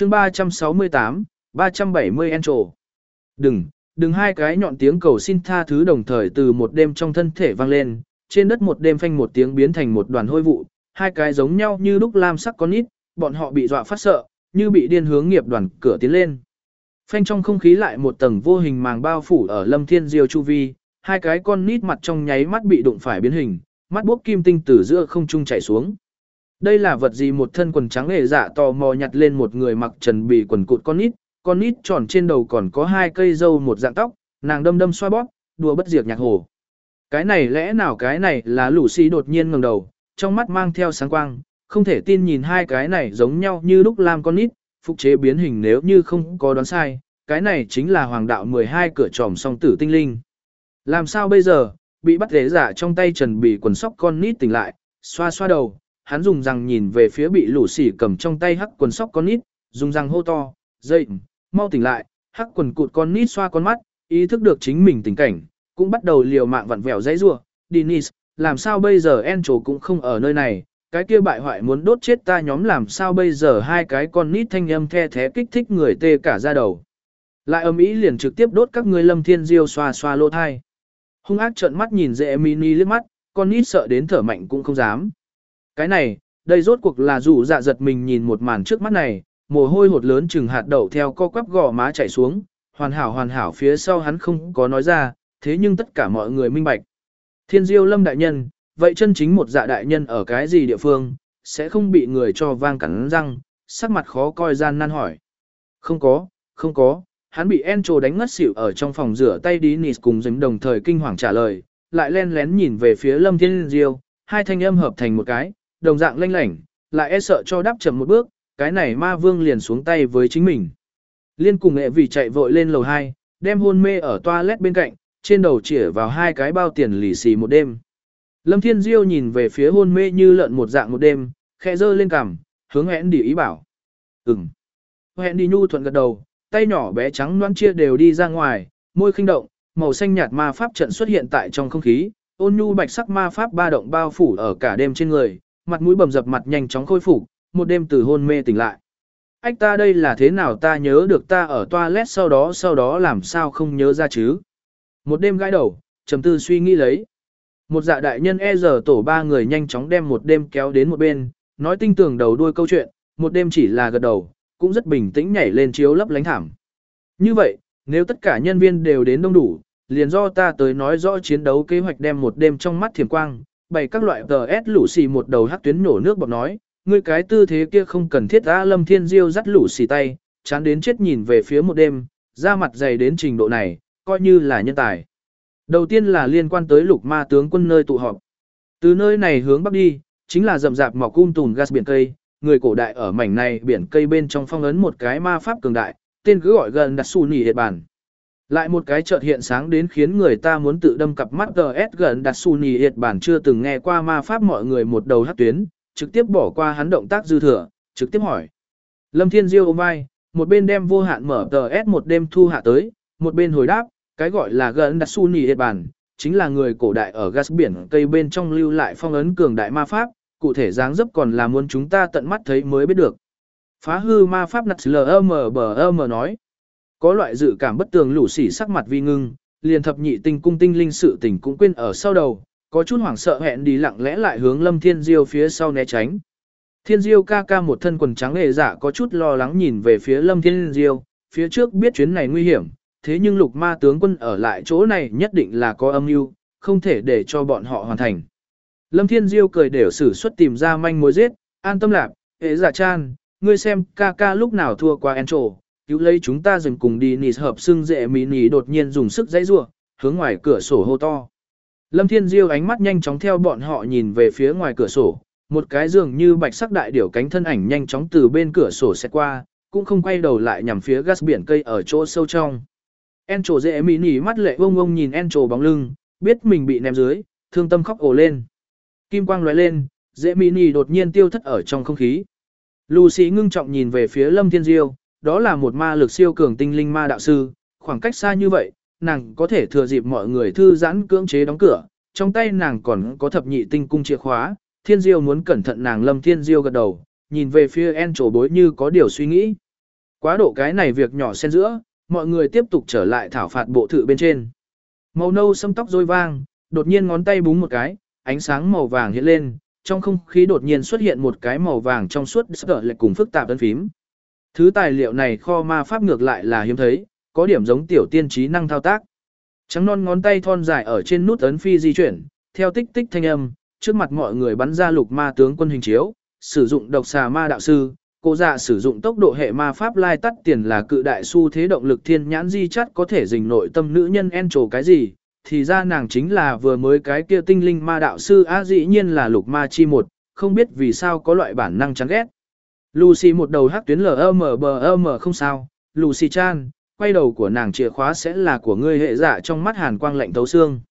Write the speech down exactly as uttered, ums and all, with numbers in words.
chương ba trăm sáu mươi tám, ba trăm bảy mươi Encho. Đừng, đừng hai cái nhọn tiếng cầu xin tha thứ đồng thời từ một đêm trong thân thể vang lên, trên đất một đêm phanh một tiếng biến thành một đoàn hôi vụ, hai cái giống nhau như đúc lam sắc con nít, bọn họ bị dọa phát sợ, như bị điên hướng nghiệp đoàn cửa tiến lên. Phanh trong không khí lại một tầng vô hình màng bao phủ ở Lâm Thiên Diêu chu vi, hai cái con nít mặt trong nháy mắt bị đụng phải biến hình, mắt bốc kim tinh từ giữa không trung chảy xuống. Đây là vật gì? Một thân quần trắng hề dạ tò mò nhặt lên một người mặc trần bì quần cụt con nít, con nít tròn trên đầu còn có hai cây râu một dạng tóc, nàng đâm đâm xoa bóp, đùa bất diệt nhạc hồ. Cái này lẽ nào cái này là Lucy đột nhiên ngẩng đầu, trong mắt mang theo sáng quang, không thể tin nhìn hai cái này giống nhau như lúc lam con nít, phục chế biến hình nếu như không có đoán sai, cái này chính là hoàng đạo mười hai cửa tròm song tử tinh linh. Làm sao bây giờ, bị bắt ghế giả trong tay trần bì quần sóc con nít tỉnh lại, xoa xoa đầu, hắn dùng răng nhìn về phía bị Lucy cầm trong tay hắc quần sóc con nít, dùng răng hô to, dậy, mau tỉnh lại, hắc quần cụt con nít xoa con mắt, ý thức được chính mình tình cảnh, cũng bắt đầu liều mạng vặn vẹo dãy rủa. Dennis, làm sao bây giờ? Encho cũng không ở nơi này, cái kia bại hoại muốn đốt chết ta nhóm làm sao bây giờ? Hai cái con nít thanh âm the thé kích thích người tê cả da đầu. Lại ầm ĩ liền trực tiếp đốt các ngươi. Lâm Thiên Diêu xoa xoa lỗ thai. Hung ác trợn mắt nhìn dễ mini liếc mắt, con nít sợ đến thở mạnh cũng không dám. Cái này, đây rốt cuộc là dù dạ giật mình nhìn một màn trước mắt này, mồ hôi hột lớn chừng hạt đậu theo co quắp gò má chảy xuống, hoàn hảo hoàn hảo phía sau hắn không có nói ra, thế nhưng tất cả mọi người minh bạch. Thiên Diêu Lâm đại nhân, vậy chân chính một dạ đại nhân ở cái gì địa phương, sẽ không bị người cho vang cắn răng, sắc mặt khó coi gian nan hỏi. Không có, không có, hắn bị Encho đánh ngất xỉu ở trong phòng rửa tay. Dennis cùng dính đồng thời kinh hoàng trả lời, lại len lén nhìn về phía Lâm Thiên Diêu, hai thanh âm hợp thành một cái, đồng dạng lanh lảnh, lại e sợ cho đáp chậm một bước, cái này ma vương liền xuống tay với chính mình. Liên cùng nghệ vì chạy vội lên lầu hai, đem hôn mê ở toilet bên cạnh, trên đầu chĩa vào hai cái bao tiền lì xì một đêm. Lâm Thiên Diêu nhìn về phía hôn mê như lợn một dạng một đêm, khẽ giơ lên cằm, hướng hẹn đi ý bảo. Ừm. Hẹn đi nhu thuận gật đầu, tay nhỏ bé trắng loan chia đều đi ra ngoài, môi khinh động, màu xanh nhạt ma pháp trận xuất hiện tại trong không khí, ôn nhu bạch sắc ma pháp ba động bao phủ ở cả đêm trên người, mặt mũi bầm dập mặt nhanh chóng khôi phục, một đêm từ hôn mê tỉnh lại. Ách ta đây là thế nào? Ta nhớ được ta ở toilet sau đó sau đó làm sao không nhớ ra chứ? Một đêm gãi đầu, trầm tư suy nghĩ lấy. Một dạ đại nhân e giờ tổ ba người nhanh chóng đem một đêm kéo đến một bên, nói tinh tường đầu đuôi câu chuyện, một đêm chỉ là gật đầu, cũng rất bình tĩnh nhảy lên chiếu lấp lánh thảm. Như vậy, nếu tất cả nhân viên đều đến đông đủ, liền do ta tới nói rõ chiến đấu kế hoạch. Đem một đêm trong mắt thiểm quang, bày các loại tờ ét lũ xì một đầu hắc tuyến nổ nước bọt nói, ngươi cái tư thế kia không cần thiết. Á Lâm Thiên Diêu dắt lũ xì tay, chán đến chết nhìn về phía một đêm, da mặt dày đến trình độ này, coi như là nhân tài. Đầu tiên là liên quan tới lục ma tướng quân nơi tụ họp. Từ nơi này hướng bắc đi, chính là rậm rạp mọc um tùm gas biển cây, người cổ đại ở mảnh này biển cây bên trong phong ấn một cái ma pháp cường đại, tên cứ gọi gần đặt su nỉ hiệt bản. Lại một cái chợt hiện sáng đến khiến người ta muốn tự đâm cặp mắt. tê ét gần đặt su nỉ hiệt bản chưa từng nghe qua ma pháp, mọi người một đầu hắc tuyến, trực tiếp bỏ qua hắn động tác dư thừa, trực tiếp hỏi. Lâm Thiên Diêu ôm vai, một bên đem vô hạn mở tê ét một đêm thu hạ tới, một bên hồi đáp, cái gọi là gần đặt su nỉ hiệt bản, chính là người cổ đại ở gas biển cây bên trong lưu lại phong ấn cường đại ma pháp, cụ thể dáng dấp còn là muốn chúng ta tận mắt thấy mới biết được. Phá hư ma pháp nặt lm bm nói. Có loại dự cảm bất tường, lũ xỉ sắc mặt vi ngưng, liền thập nhị tinh cung tinh linh sự tình cũng quên ở sau đầu, có chút hoảng sợ hẹn đi lặng lẽ lại hướng Lâm Thiên Diêu phía sau né tránh. Thiên Diêu ca ca một thân quần trắng hề dạ có chút lo lắng nhìn về phía Lâm Thiên Diêu, phía trước biết chuyến này nguy hiểm, thế nhưng lục ma tướng quân ở lại chỗ này nhất định là có âm mưu, không thể để cho bọn họ hoàn thành. Lâm Thiên Diêu cười đều sử xuất tìm ra manh mối giết, an tâm lạc, hễ dạ chan, ngươi xem ca ca lúc nào thua qua Encho, cứu lấy chúng ta dừng cùng đi nịt hợp xưng dễ mỹ nỉ đột nhiên dùng sức dãy rủa, hướng ngoài cửa sổ hô to. Lâm Thiên Diêu ánh mắt nhanh chóng theo bọn họ nhìn về phía ngoài cửa sổ, một cái dường như bạch sắc đại điểu cánh thân ảnh nhanh chóng từ bên cửa sổ xét qua, cũng không quay đầu lại nhằm phía gas biển cây ở chỗ sâu trong. Encho dễ mỹ nỉ mắt lệ vông vông nhìn Encho bóng lưng, biết mình bị ném dưới, thương tâm khóc ồ lên. Kim quang lóe lên, dễ mỹ nỉ đột nhiên tiêu thất ở trong không khí. Lucy ngưng trọng nhìn về phía Lâm Thiên Diêu, đó là một ma lực siêu cường tinh linh ma đạo sư, khoảng cách xa như vậy, nàng có thể thừa dịp mọi người thư giãn cưỡng chế đóng cửa, trong tay nàng còn có thập nhị tinh cung chìa khóa. Thiên Diêu muốn cẩn thận nàng. Lâm Thiên Diêu gật đầu, nhìn về phía Encho bối như có điều suy nghĩ. Quá độ cái này việc nhỏ xen giữa, mọi người tiếp tục trở lại thảo phạt bộ thự bên trên. Màu nâu sâm tóc rối vang, đột nhiên ngón tay búng một cái, ánh sáng màu vàng hiện lên, trong không khí đột nhiên xuất hiện một cái màu vàng trong suốt sờ lệch cùng phức tạp ấn phím. Thứ tài liệu này kho ma pháp ngược lại là hiếm thấy, có điểm giống tiểu tiên trí năng thao tác. Trắng non ngón tay thon dài ở trên nút ấn phi di chuyển, theo tích tích thanh âm, trước mặt mọi người bắn ra lục ma tướng quân hình chiếu, sử dụng độc xà ma đạo sư, cô dạ sử dụng tốc độ hệ ma pháp lai tắt tiền là cự đại su thế động lực thiên nhãn di chắt có thể dình nội tâm nữ nhân en trổ cái gì, thì ra nàng chính là vừa mới cái kia tinh linh ma đạo sư á dĩ nhiên là lục ma chi một, không biết vì sao có loại bản năng chán ghét. Lucy một đầu hắc tuyến lờ mờ bờ mờ không sao, Lucy chan, quay đầu của nàng chìa khóa sẽ là của ngươi hệ dạ trong mắt hàn quang lạnh tấu xương.